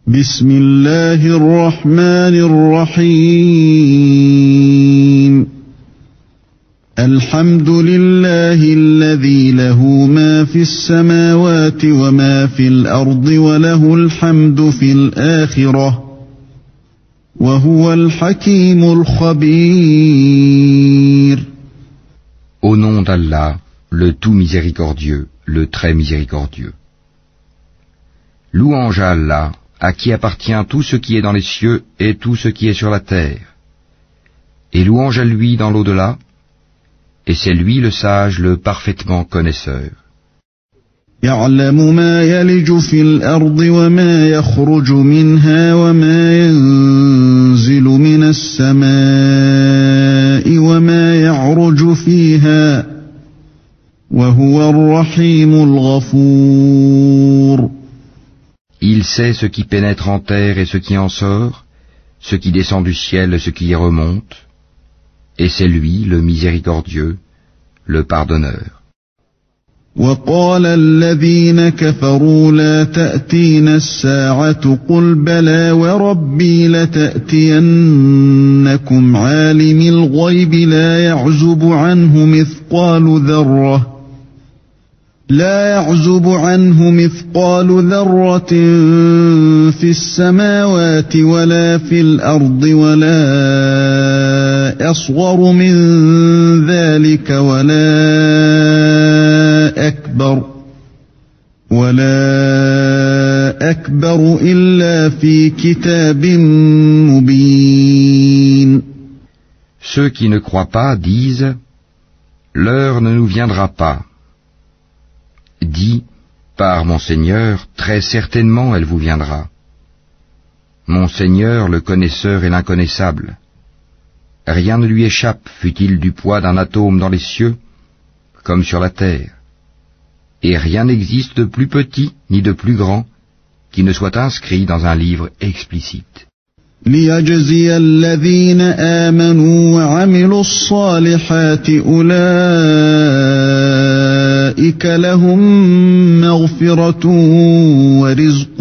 بسم الله الرحمن الرحيم الحمد لله الذي له ما في السماوات وما في الأرض وله الحمد في الآخرة وهو الحكيم الخبير. Au nom d'Allah, le tout miséricordieux, le très miséricordieux. Louange à Allah, à qui appartient tout ce qui est dans les cieux et tout ce qui est sur la terre. Et louange à lui dans l'au-delà, et c'est lui le sage, le parfaitement connaisseur. يعلم ما يلج في الأرض وما يخرج منها وما ينزل من السماء وما يعرج فيها وهو الرحيم الغفور. Il sait ce qui pénètre en terre et ce qui en sort, ce qui descend du ciel et ce qui y remonte, et c'est lui le miséricordieux, le pardonneur. وقال الذين كفروا لا تأتينا الساعة قل بلى وربي لتأتينكم عالم الغيب لا يعزب عنه مثقال ذرة في السماوات ولا في الأرض ولا أصغر من ذلك ولا أكبر إلا في كتاب مبين. Ceux qui ne croient pas disent « L'heure ne nous viendra pas ». Dis, par mon Seigneur, très certainement elle vous viendra. Mon Seigneur, le connaisseur et l'inconnaissable. Rien ne lui échappe, fût-il du poids d'un atome dans les cieux, comme sur la terre. Et rien n'existe de plus petit ni de plus grand qui ne soit inscrit dans un livre explicite. ليجزي الذين آمنوا وعملوا الصالحات أولئك لهم مغفرة ورزق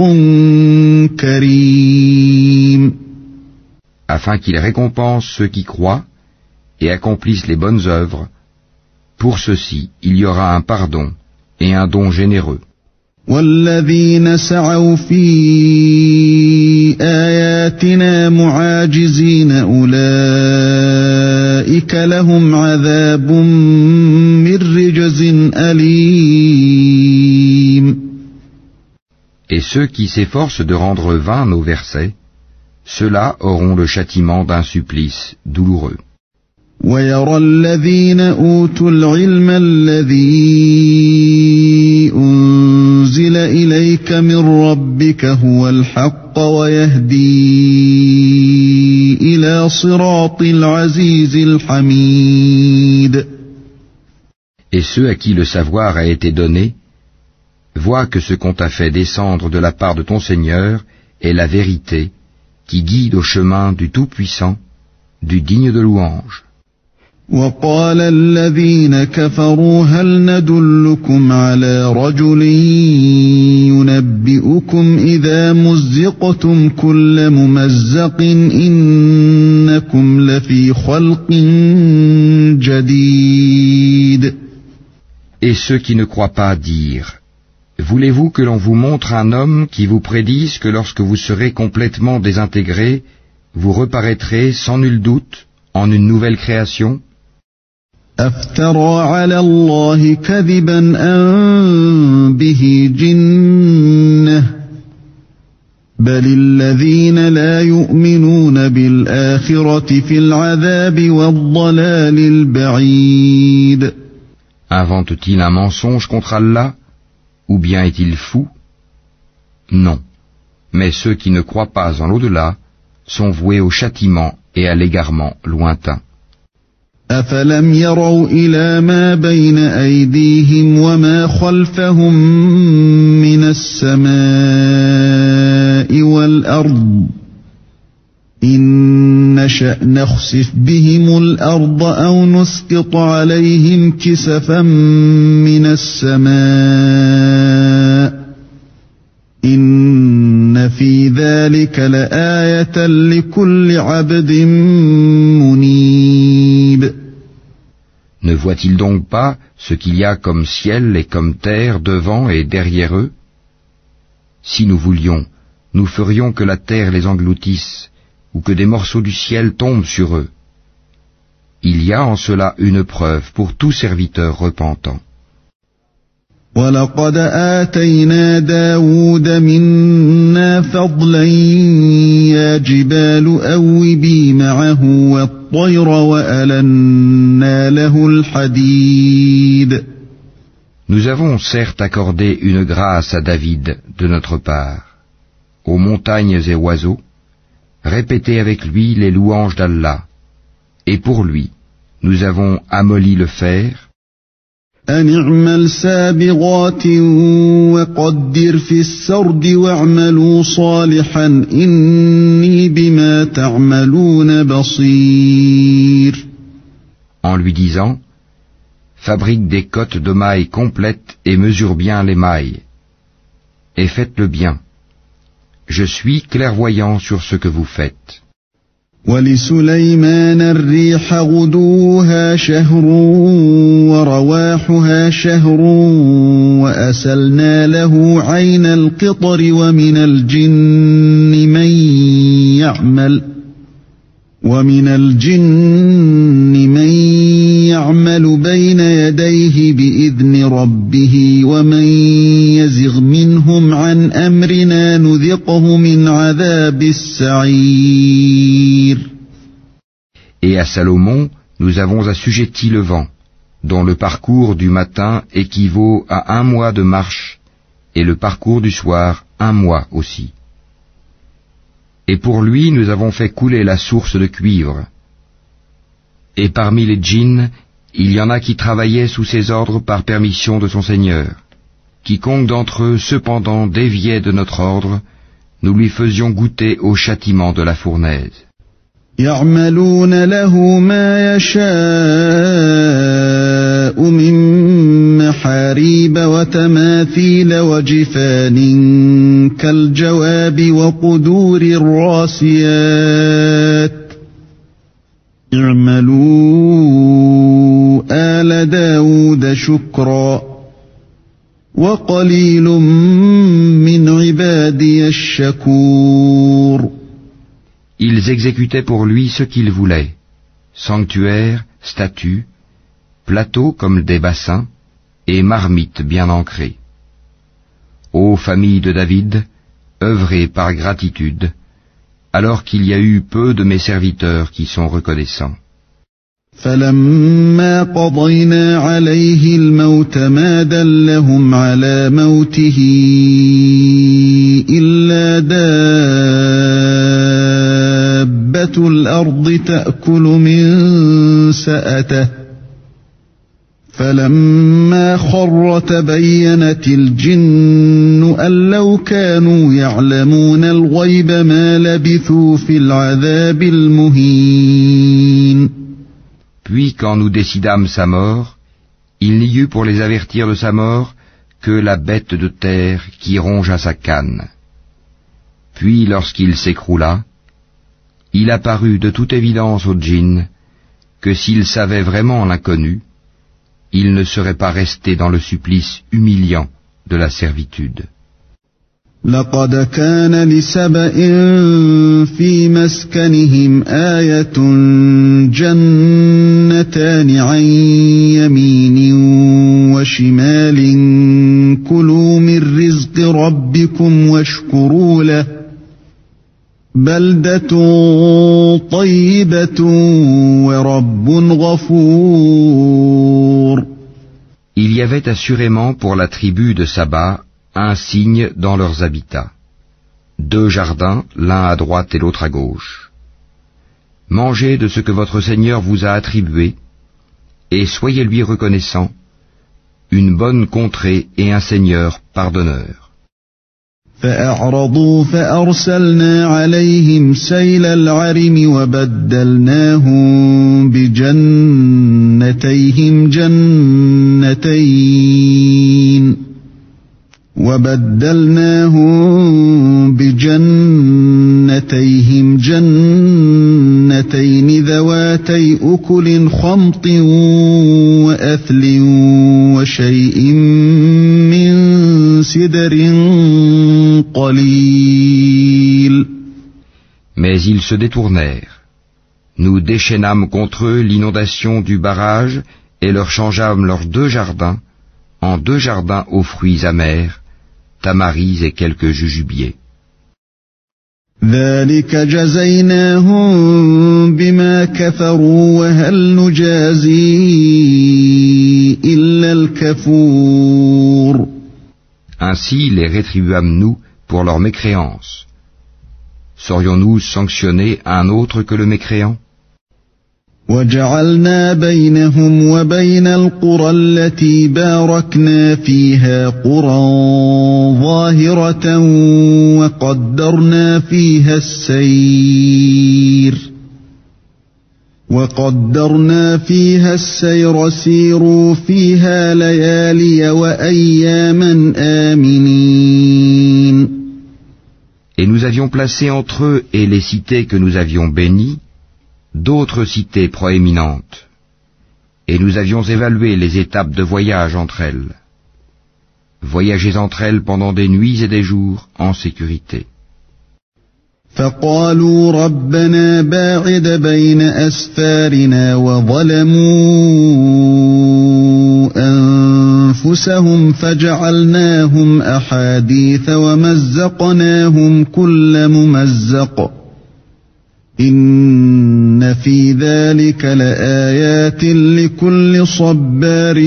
كريم. Afin qu'il récompense ceux qui croient et accomplissent les bonnes œuvres, pour ceux-ci il y aura un pardon et un don généreux. والذين سعوا في آياتنا معاجزين أولئك لهم عذاب من رجز أليم. Et ceux qui s'efforcent de rendre vains nos versets, ceux-là auront le châtiment d'un supplice douloureux. ويرى الذين أوتوا العلم الذي أنزل إليك من ربك هو الحق ويهدي إلى صراط العزيز الحميد. Et ceux à qui le savoir a été donné, voient que ce qu'on t'a fait descendre de la part de ton Seigneur est la vérité qui guide au chemin du Tout-Puissant, du digne de louange. وقال الذين كفروا هل ندلكم على رجل ينبئكم إذا مزقتم كل ممزق إنكم لفي خلق جديد. Et ceux qui ne croient pas dirent, voulez-vous que l'on vous montre un homme qui vous prédise que lorsque vous serez complètement désintégrés, vous reparaîtrez sans nul doute en une nouvelle création? أفترى على الله كذبا أم به جنة بل الذين لا يؤمنون بالآخرة في العذاب والضلال البعيد. Invente-t-il un mensonge contre Allah, ou bien est-il fou? Non, mais ceux qui ne croient pas en l'au-delà sont voués au châtiment et à l'égarement lointain. أفلم يروا إلى ما بين أيديهم وما خلفهم من السماء والأرض إن نشأ نخسف بهم الأرض أو نسقط عليهم كسفا من السماء إن إِنَّ فِي ذَلِكَ لَآيَةً لِكُلِّ عَبْدٍ مُنِيبٍ. Ne voit-il donc pas ce qu'il y a comme ciel et comme terre devant et derrière eux? Si nous voulions, nous ferions que la terre les engloutisse, ou que des morceaux du ciel tombent sur eux. Il y a en cela une preuve pour tout serviteur repentant. وَلَقَدْ آتَيْنَا دَاوُودَ مِنَّا فَضْلًا يَا جِبَالُ أَوِّبِي مَعَهُ وَالطَّيْرَ وَأَلَنَّا لَهُ الْحَدِيدَ. Nous avons certes accordé une grâce à David de notre part. Aux montagnes et oiseaux, répétez avec lui les louanges d'Allah. Et pour lui, nous avons amolli le fer. أَنِ اعْمَلْ سَابِغَاتٍ وَقَدِّرْ فِي السَّرْدِ وَاعْمَلُوا صَالِحًا إِنِّي بِمَا تَعْمَلُونَ بَصِيرٌ. En lui disant, fabrique des cottes de mailles complètes et mesure bien les mailles. Et faites-le bien. Je suis clairvoyant sur ce que vous faites. وَلِسُلَيْمَانَ الرِّيحَ غُدُوُّهَا شَهْرٌ وَرَوَاحُهَا شَهْرٌ وَأَسَلْنَا لَهُ عَيْنَ الْقِطْرِ وَمِنَ الْجِنِّ مَن يَعْمَلُ بَيْنَ يَدَيْهِ بِإِذْنِ رَبِّهِ وَمَن يَزِغْ مِنْهُمْ عَنْ أَمْرِنَا نُذِقْهُ مِنْ عَذَابِ السَّعِيرِ. Et à Salomon, nous avons assujetti le vent, dont le parcours du matin équivaut à 1 mois de marche, et le parcours du soir 1 mois aussi. Et pour lui, nous avons fait couler la source de cuivre. Et parmi les djinns, il y en a qui travaillaient sous ses ordres par permission de son Seigneur. Quiconque d'entre eux cependant déviait de notre ordre, nous lui faisions goûter au châtiment de la fournaise. يَعْمَلُونَ لَهُ مَا يَشَاءُ مِن مَّحَارِيبَ وَتَمَاثِيلَ وَجِفَانٍ كَالْجَوَابِ وَقُدُورٍ رَّاسِيَاتٍ اعْمَلُوا آلَ دَاوُودَ شُكْرًا وَقَلِيلٌ مِّنْ عِبَادِيَ الشَّكُورُ. Ils exécutaient pour lui ce qu'ils voulaient, sanctuaires, statues, plateaux comme des bassins, et marmites bien ancrées. Ô famille de David, œuvrez par gratitude, alors qu'il y a eu peu de mes serviteurs qui sont reconnaissants. فَلَمَّا قَضَيْنَا عَلَيْهِ الْمَوْتَ مَا دَلَّهُمْ عَلَى مَوْتِهِ إِلَّا دَابَّةُ الْأَرْضِ تَأْكُلُ مِنْ سَأَتَهُ فَلَمَّا خَرَّ تَبَيَّنَتِ الْجِنُّ أَن لَّوْ كَانُوا يَعْلَمُونَ الْغَيْبَ مَا لَبِثُوا فِي الْعَذَابِ الْمُهِينِ. Puis quand nous décidâmes sa mort, il n'y eut pour les avertir de sa mort que la bête de terre qui rongea sa canne. Puis lorsqu'il s'écroula, il apparut de toute évidence aux djinns que s'ils savaient vraiment l'inconnu, ils ne seraient pas restés dans le supplice humiliant de la servitude. لَقَدْ كَانَ لِسَبَإٍ فِي مَسْكَنِهِمْ آيَةٌ جَنَّتَانِ عَنْ يَمِينٍ وَشِمَالٍ كُلُوا مِنْ رِزْقِ رَبِّكُمْ وَاشْكُرُوا لَهُ بَلْدَةٌ طَيِّبَةٌ وَرَبٌّ غَفُورٌ. Il y avait assurément pour la tribu de Saba un signe dans leurs habitats. 2 jardins, l'un à droite et l'autre à gauche. Mangez de ce que votre Seigneur vous a attribué, et soyez lui reconnaissant, une bonne contrée et un Seigneur pardonneur. فَأَعْرَضُوا فَأَرْسَلْنَا عَلَيْهِمْ سَيْلَ الْعَرِمِ وَبَدَّلْنَاهُمْ جنتيهم جنتين ذواتي أكل خمط وأثل وشيء من سدر قليل. Mais ils se détournèrent. Nous déchaînâmes contre eux l'inondation du barrage et leur changeâmes leurs 2 jardins en 2 jardins aux fruits amers, tamaris et quelques jujubiers. ذلك جزيناهم بما كفروا وهل نجازي إلا الكفور. Ainsi les rétribuâmes-nous pour leur mécréance. Saurions-nous sanctionner un autre que le mécréant? وجعلنا بينهم وبين القرى التي باركنا فيها قرى ظاهرة وقدرنا فيها السير سيروا فيها ليالي وأياما آمنين. Et nous avions placé entre eux et les cités que nous avions bénies d'autres cités proéminentes, et nous avions évalué les étapes de voyage entre elles. Voyagez entre elles pendant des nuits et des jours en sécurité. فقالوا ربنا باعد بين أسفارنا وظلموا أنفسهم فجعلناهم أحاديث ومزقناهم كل ممزق إن في ذلك لآيات لكل صبار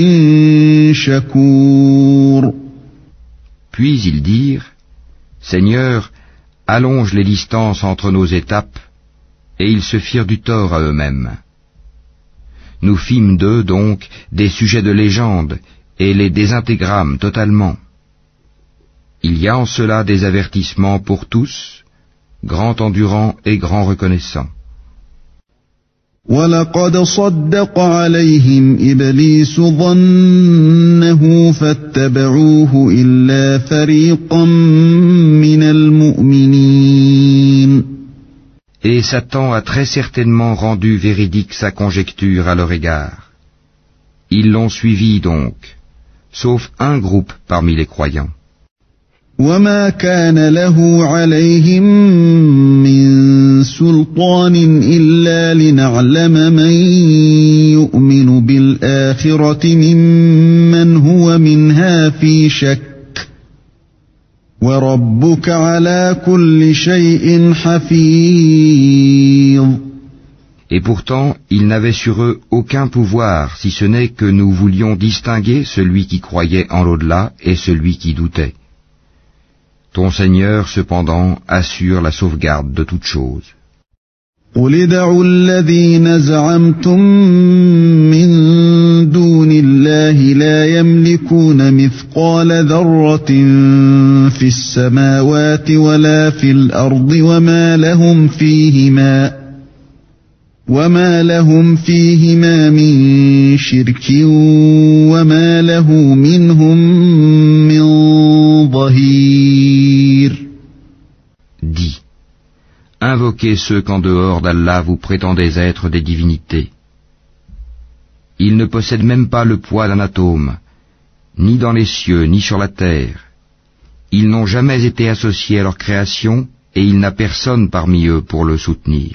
شكور. Puis ils dirent, Seigneur, allonge les distances entre nos étapes, et ils se firent du tort à eux-mêmes. Nous fîmes d'eux donc des sujets de légende, et les désintégrâmes totalement. Il y a en cela des avertissements pour tous, grand endurant et grand reconnaissant. وَلَقَدْ صَدَّقَ عَلَيْهِمْ إِبْلِيسُ ظَنَّهُ فَاتَّبَعُوهُ إِلَّا فَرِيقًا مِنَ الْمُؤْمِنِينَ. Et Satan a très certainement rendu véridique sa conjecture à leur égard. Ils l'ont suivi donc, sauf un groupe parmi les croyants. وَمَا كَانَ لَهُ عَلَيْهِمْ مِنْ سُلْطَانٍ إِلَّا لِنَعْلَمَ مَنْ يُؤْمِنُ بِالْآخِرَةِ مِمَّنْ هُوَ مِنْهَا فِي شَكٍّ وَرَبُّكَ عَلَى كُلِّ شَيْءٍ حَفِيظٌ. Et pourtant, ils n'avaient sur eux aucun pouvoir, si ce n'est que nous voulions distinguer celui qui croyait en l'au-delà et celui qui doutait. Ton Seigneur, cependant, assure la sauvegarde de toutes choses. قُلِ ادْعُوا الَّذِينَ زَعَمْتُم مِّن دُونِ اللَّهِ لَا يَمْلِكُونَ مِثْقَالَ ذَرَّةٍ فِي السَّمَاوَاتِ وَلَا فِي الْأَرْضِ وَمَا لَهُمْ فِيهِمَا مِن شِرْكٍ وَمَا لَهُ مِنْهُم مِّن ظَهِيرٍ. Dis, invoquez ceux qu'en dehors d'Allah vous prétendez être des divinités. Ils ne possèdent même pas le poids d'un atome, ni dans les cieux, ni sur la terre. Ils n'ont jamais été associés à leur création, et il n'a personne parmi eux pour le soutenir.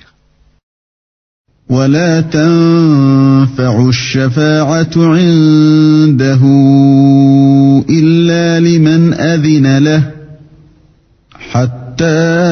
وَلَا تَنفَعُ الشَّفَاعَةُ عِندَهُ إِلَّا لِمَنْ أَذِنَ لَهُ حَتَّى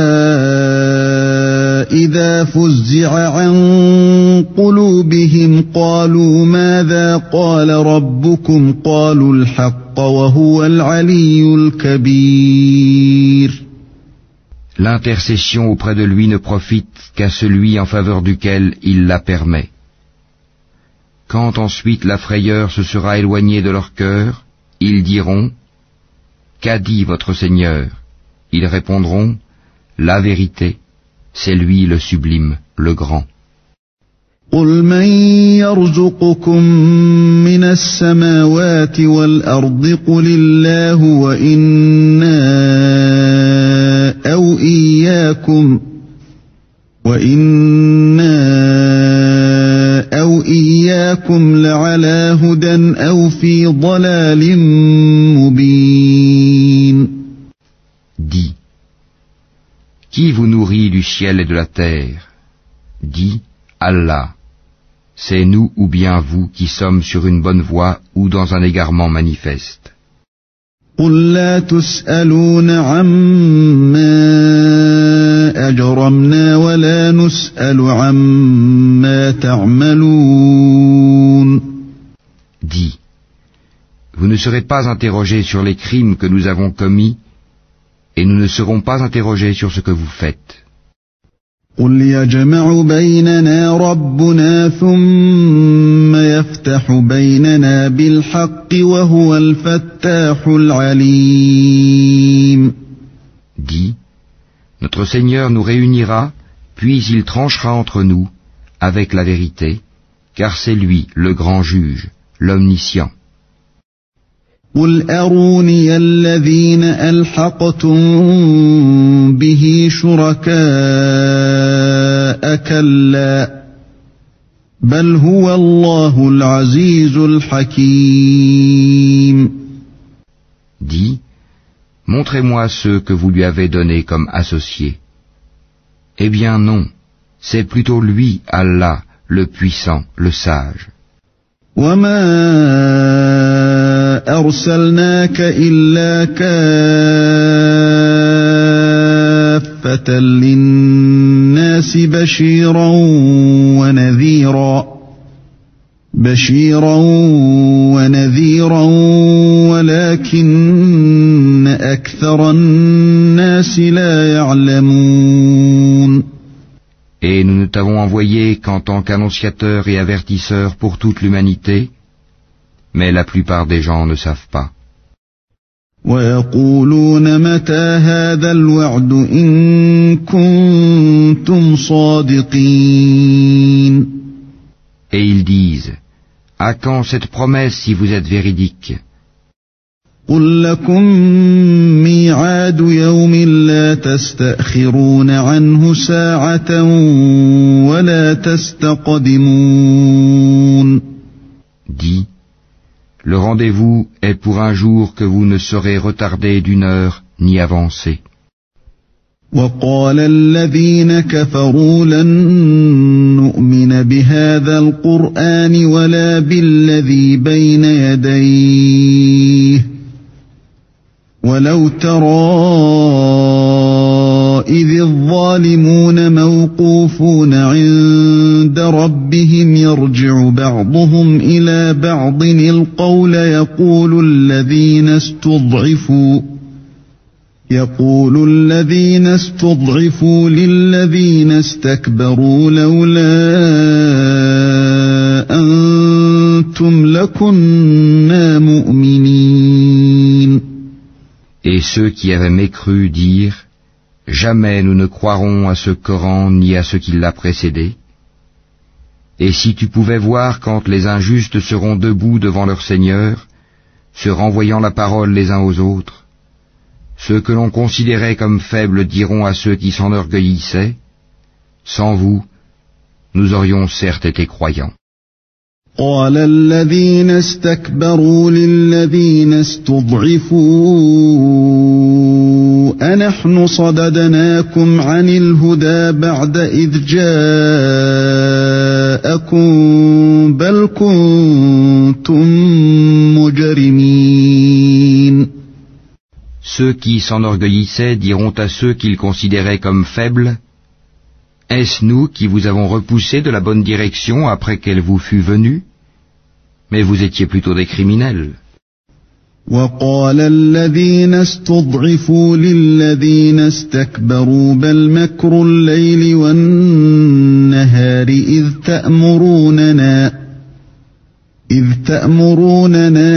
إِذَا فُزِّعَ عَنْ قُلُوبِهِمْ قَالُوا مَاذَا قَالَ رَبُّكُمْ قَالُوا الْحَقَّ وَهُوَ الْعَلِيُّ الْكَبِيرُ. L'intercession auprès de lui ne profite qu'à celui en faveur duquel il la permet. Quand ensuite la frayeur se sera éloignée de leur cœur, ils diront « Qu'a dit votre Seigneur ?» Ils répondront « La vérité, c'est lui le sublime, le grand. » قُلْ مَنْ يَرْزُقُكُمْ مِنَ السَّمَاوَاتِ وَالْأَرْضِ قُلِ اللَّهُ وَإِنَّا أَوْ أو إياكم وإنا أو إياكم لعلى هدى أو في ضلال مبين. Dis, qui vous nourrit du ciel et de la terre? Dis, Allah. C'est nous ou bien vous qui sommes sur une bonne voie ou dans un égarement manifeste. قل لا تسألون عما أجرمنا ولا نسأل عما تعملون. Dis, vous ne serez pas interrogés sur les crimes que nous avons commis et nous ne serons pas interrogés sur ce que vous faites. قل يجمع بيننا ربنا ثم يفتح بيننا بالحق وهو الفتاح العليم. Dis, notre Seigneur nous réunira, puis il tranchera entre nous avec la vérité, car c'est lui le grand juge, l'omniscient. قل أروني الذين ألحقتم به شركاء كلا بل هو الله العزيز الحكيم. Dis, montrez-moi ceux que vous lui avez donnés comme associés. Eh bien non, c'est plutôt lui, Allah, le puissant, le sage. وما أرسلناك إلا كافة للناس بشيرا ونذيرا ولكن أكثر الناس لا يعلمون. Et nous ne t'avons envoyé qu'en tant qu'annonciateur et avertisseur pour toute l'humanité, mais la plupart des gens ne savent pas. ويقولون متى هذا الوعد إن كنتم صادقين. Et ils disent, à quand cette promesse si vous êtes véridique? قل لكم ميعاد يوم لا تستأخرون عنه ساعة ولا تستقدمون. Dis, le rendez-vous est pour un jour que vous ne serez retardé d'une heure ni avancé. وقال الذين كفروا لن نؤمن بهذا القرآن ولا بالذي بين يديه ولو ترى إذ الظالمون موقوفون عند ربهم يرجع بعضهم إلى بعض القول يقول الذين استضعفوا للذين استكبروا لولا أنتم لكنا مؤمنين. Et ceux qui avaient mécru dirent, jamais nous ne croirons à ce Coran ni à ce qui l'a précédé. Et si tu pouvais voir quand les injustes seront debout devant leur Seigneur, se renvoyant la parole les uns aux autres, ceux que l'on considérait comme faibles diront à ceux qui s'enorgueillissaient, sans vous, nous aurions certes été croyants. قال الذين استكبروا للذين استضعفوا أنحن صددناكم عن الهدى بعد إذ جاءكم بل كنتم مجرمين. Ceux qui s'enorgueillissaient diront à ceux qu'ils considéraient comme faibles, est-ce nous qui vous avons repoussé de la bonne direction après qu'elle vous fût venue? Mais vous étiez plutôt des criminels. وقال الذين استضعفوا للذين استكبروا بل مكر الليل والنهار إذ تأمروننا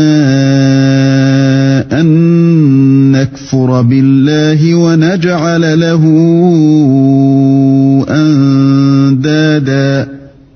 أن نكفر بالله ونجعل له أندادا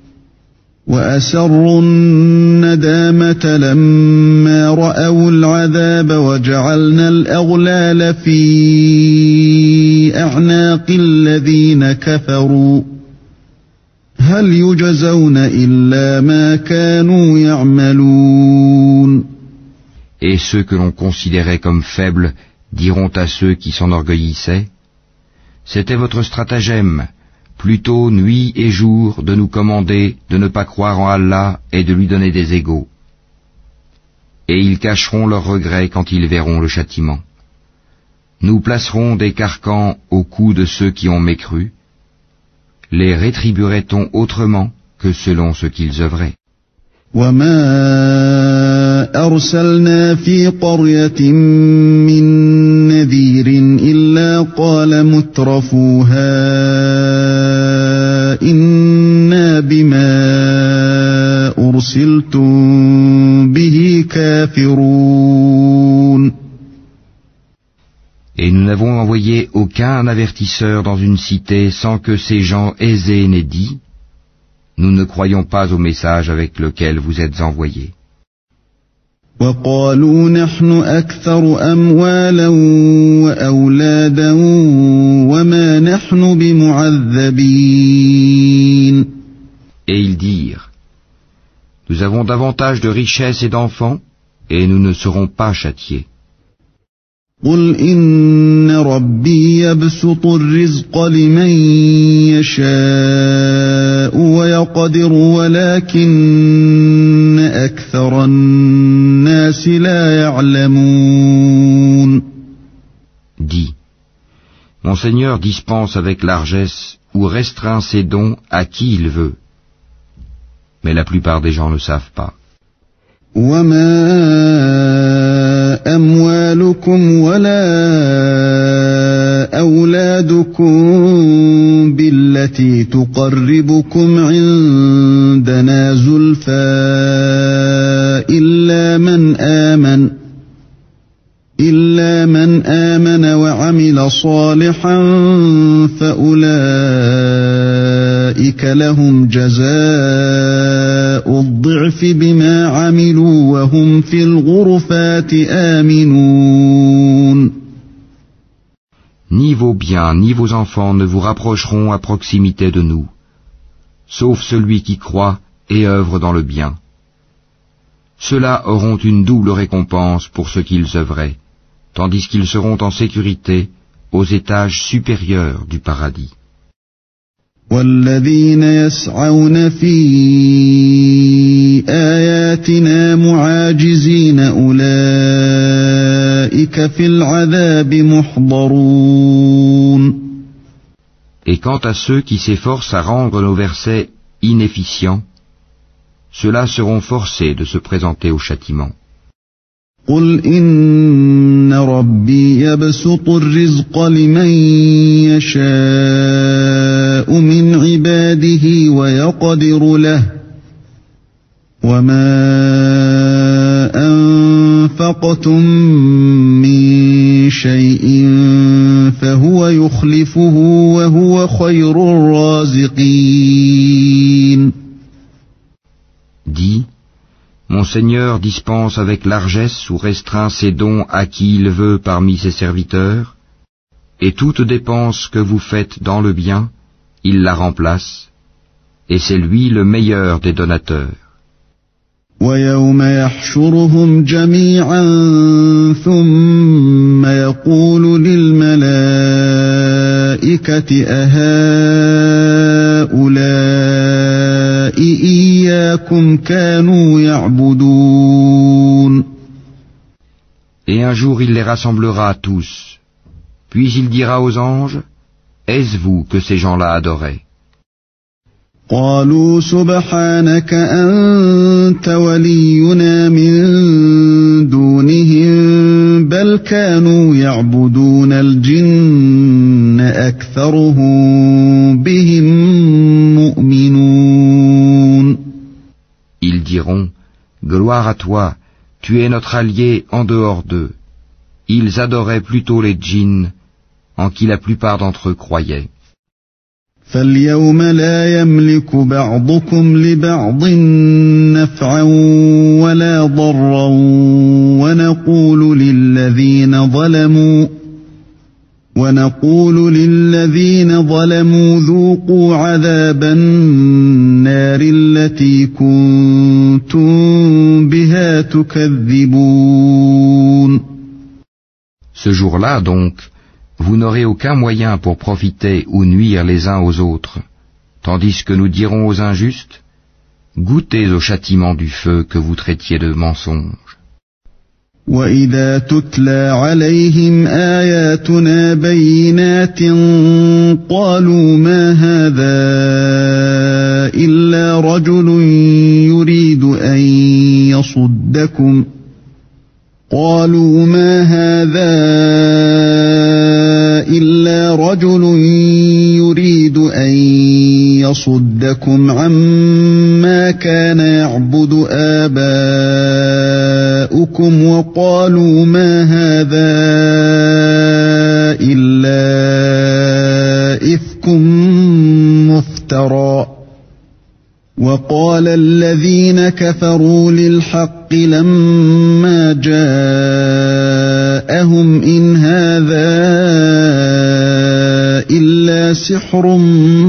وأسروا الندامة لما رأوا العذاب وجعلنا الأغلال في في أعناق الذين كفروا هل يجزون إلا ما كانوا يعملون. Et ceux que l'on considérait comme faibles diront à ceux qui s'enorgueillissaient: C'était votre stratagème, plutôt nuit et jour, de nous commander de ne pas croire en Allah et de lui donner des égaux. Et ils cacheront leurs regrets quand ils verront le châtiment. Nous placerons des carcans au cou de ceux qui ont mécru. Les rétribuerait-on autrement que selon ce qu'ils œuvraient? وما أرسلنا في قرية من نذير إلا قال مترفوها إنا بما أرسلتم به كافرون. Et nous n'avons envoyé aucun avertisseur dans une cité sans que ces gens aisés n'aient dit: Nous ne croyons pas au message avec lequel vous êtes envoyés. وقالوا نحن أكثر أموالا وأولادا وما نحن بمعذبين. Et ils dirent: Nous avons davantage de richesses et d'enfants, et nous ne serons pas châtiés. قل إن ربي يبسط الرزق لمن يشاء ويقدر ولكن أكثر الناس لا يعلمون. Dis: Mon Seigneur dispense avec largesse ou restreint ses dons à qui il veut. Mais la plupart des gens ne savent pas. وما أموالكم ولا أولادكم بالتي تقربكم عندنا زلفى إلا من آمن وعمل صالحا فأولئك لهم جزاء الضعف بما عملوا وهم في الغرفات آمنون. Ni vos biens, ni vos enfants ne vous rapprocheront à proximité de nous, sauf celui qui croit et œuvre dans le bien. Ceux-là auront une double récompense pour ce qu'ils œuvraient, tandis qu'ils seront en sécurité aux étages supérieurs du paradis. والذين يسعون في آياتنا معاجزين أولئك في العذاب محضرون. Et quant à ceux qui s'efforcent à rendre nos versets inefficients, ceux-là seront forcés de se présenter au châtiment. قل إن ربي يبسط الرزق لمن يشاء من عباده ويقدر له وما أنفقتم من شيء فهو يخلفه وهو خير الرازقين. Dis: Mon Seigneur dispense avec largesse ou restreint ses dons à qui il veut parmi ses serviteurs, et toute dépense que vous faites dans le bien, il la remplace, et c'est lui le meilleur des donateurs. ويوم يحشرهم جميعا ثم يقول للملائكة أهؤلاء إياكم كانوا يعبدون. Et un jour il les rassemblera tous, puis il dira aux anges: Est-ce vous que ces gens-là adoraient? قالوا سبحانك أنت ولينا من دونهم بل كانوا يعبدون الجن أكثرهم بهم مؤمنون. Ils diront: Gloire à toi, tu es notre allié en dehors d'eux. Ils adoraient plutôt les djinns, en qui la plupart d'entre eux croyaient. فاليوم لا يملك بعضكم لبعض نفعا ولا ضرا ونقول للذين ظلموا ذوقوا عذاب النار التي كنتم بها تكذبون. Ce jour-là donc, vous n'aurez aucun moyen pour profiter ou nuire les uns aux autres, tandis que nous dirons aux injustes, goûtez au châtiment du feu que vous traitiez de mensonge. وَإِذَا تُتْلَى عَلَيْهِمْ آيَاتُنَا بَيِّنَاتٍ قَالُوا مَا هَذَا إِلَّا رَجُلٌ يُرِيدُ أَن يَصُدَّكُمْ عَمَّا كَانَ يَعْبُدُ آبَاؤُكُمْ وَقَالُوا مَا هَذَا إِلَّا إِفْكٌ مُفْتَرًى. وَقَالَ الَّذِينَ كَفَرُوا لِلْحَقِّ لَمَّا جَاءَهُمْ إِنْ هَذَا إِلَّا سِحْرٌ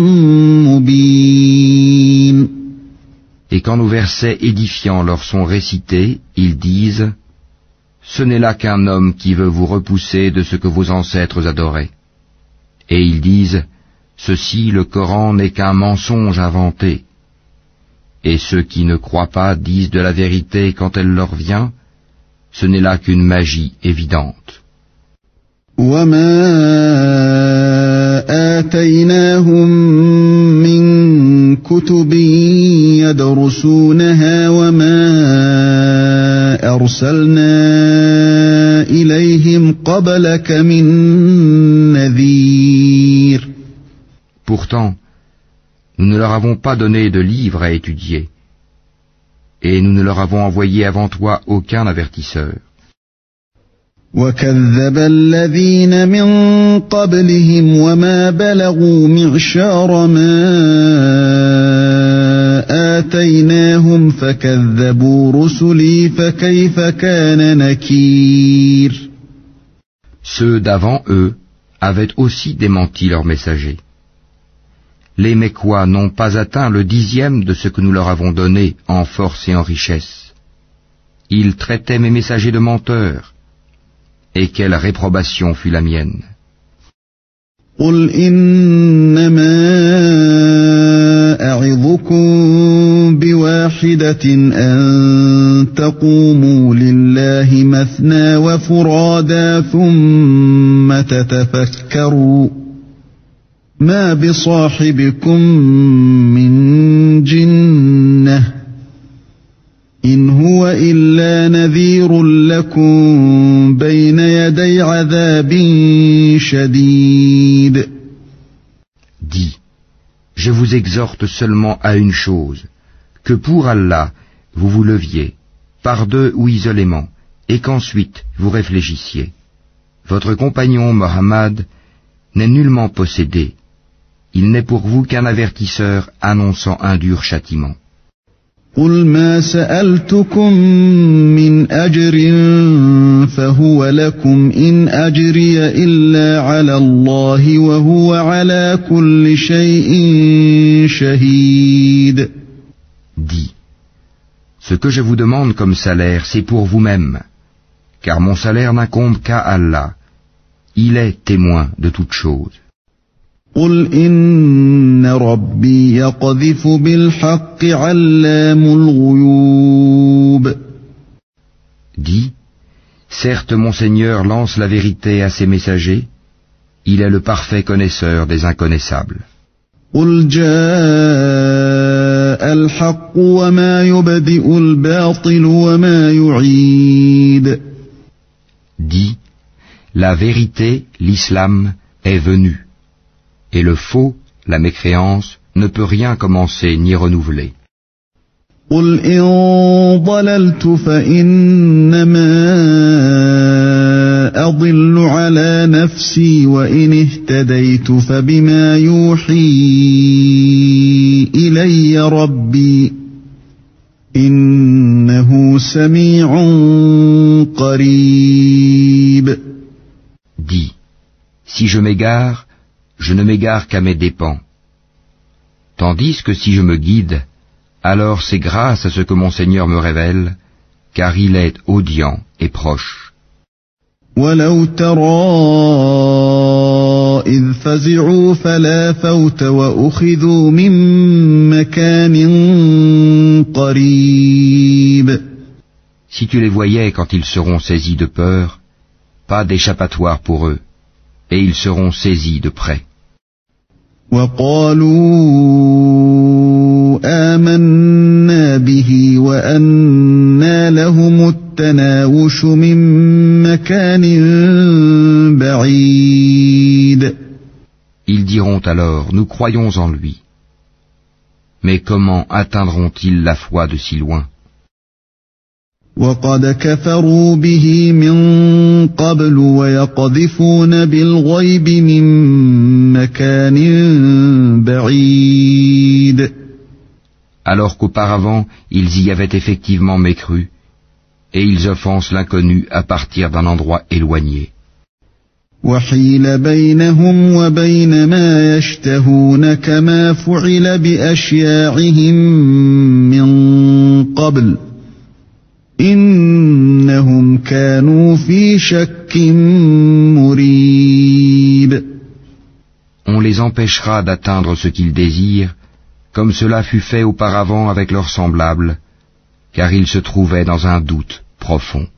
مُبِينٌ. Et quand nos versets édifiants leur sont récités, ils disent, ce n'est là qu'un homme qui veut vous repousser de ce que vos ancêtres adoraient. Et ils disent, ceci, le Coran n'est qu'un mensonge inventé. Et ceux qui ne croient pas disent de la vérité quand elle leur vient, ce n'est là qu'une magie évidente. وَمَا آتَيْنَاهُمْ مِنْ كُتُبٍ يَدْرُسُونَهَا وَمَا أَرْسَلْنَا إِلَيْهِمْ قَبْلَكَ مِنْ نَذِيرٍ. Pourtant, nous ne leur avons pas donné de livres à étudier, et nous ne leur avons envoyé avant toi aucun avertisseur. وَكَذَّبَ الَّذِينَ مِن قَبْلِهِمْ وَمَا بَلَغُوا مِعْشَارَ مَا آتَيْنَاهُمْ فَكَذَّبُوا رُسُلِي فَكَيْفَ كَانَ نَكِيرِ. Ceux d'avant eux avaient aussi démenti leurs messagers. Les Mécois n'ont pas atteint le 10e de ce que nous leur avons donné en force et en richesse. Ils traitaient mes messagers de menteurs. Et quelle réprobation fut la mienne. قُلْ إِنَّمَا أَعِظُكُم بِوَاحِدَةٍ أَن تَقُومُوا لِلَّهِ مَثْنَىٰ وَفُرَادَىٰ ثُمَّ تَتَفَكَّرُوا مَا بِصَاحِبِكُم مِّن جِنَّةٍ إِنْ هُوَ إِلَّا نَذِيرٌ لَكُمْ بَيْنَ يَدَيْ عَذَابٍ شَدِيدٍ. Dis, je vous exhorte seulement à une chose, que pour Allah vous vous leviez, par deux ou isolément, et qu'ensuite vous réfléchissiez. Votre compagnon Mohammed n'est nullement possédé. Il n'est pour vous qu'un avertisseur annonçant un dur châtiment. قُلْ مَا سَأَلْتُكُم مِّنْ أَجْرٍ فَهُوَ لَكُمْ إِنْ أَجْرِيَ إِلَّا عَلَى اللَّهِ وَهُوَ عَلَى كُلِّ شَيْءٍ شَهِيدٌ. Dis, ce que je vous demande comme salaire, c'est pour vous-même, car mon salaire n'incombe qu'à Allah. Il est témoin de toutes choses. قُلْ إِنَّ رَبِّي يَقْذِفُ بِالْحَقِّ عَلَّامُ الْغُيُوبِ. Dis, certes mon Seigneur lance la vérité à ses messagers, il est le parfait connaisseur des inconnaissables. قُلْ جَاءَ الْحَقُّ وَمَا يُبْدِئُ الْبَاطِلُ وَمَا يُعِيدُ. Dis, la vérité, l'islam, est venu. Et le faux, la mécréance, ne peut rien commencer ni renouveler. قُلْ إِن ضَلَلْتُ فَإِنَّمَا أَضِلُّ عَلَى نَفْسِي وَإِنِ اهْتَدَيْتُ فَبِمَا يُوحِي إِلَيَّ رَبِّي إِنَّهُ سَمِيعٌ قَرِيبٌ. Dis, Si je m'égare, je ne m'égare qu'à mes dépens. Tandis que si je me guide, alors c'est grâce à ce que mon Seigneur me révèle, car il est audient et proche. ولو ترى إذ فزعوا فلا فوت وأخذوا من مكان قريب. Si tu les voyais quand ils seront saisis de peur, pas d'échappatoire pour eux, et ils seront saisis de près. وقالوا آمنا به وأنى لهم التناوش من مكان بعيد. Ils diront alors, nous croyons en lui. Mais comment atteindront-ils la foi de si loin? وقد كفروا به من قبل ويقذفون بالغيب من مكان بعيد. Alors qu'auparavant, ils y avaient effectivement mécru, et ils offensent l'inconnu à partir d'un endroit éloigné. وحيل بينهم وبين ما يشتهون كما فعل بأشياعهم من قبل. إنهم كانوا في شك مريب. On les empêchera d'atteindre ce qu'ils désirent, comme cela fut fait auparavant avec leurs semblables, car ils se trouvaient dans un doute profond.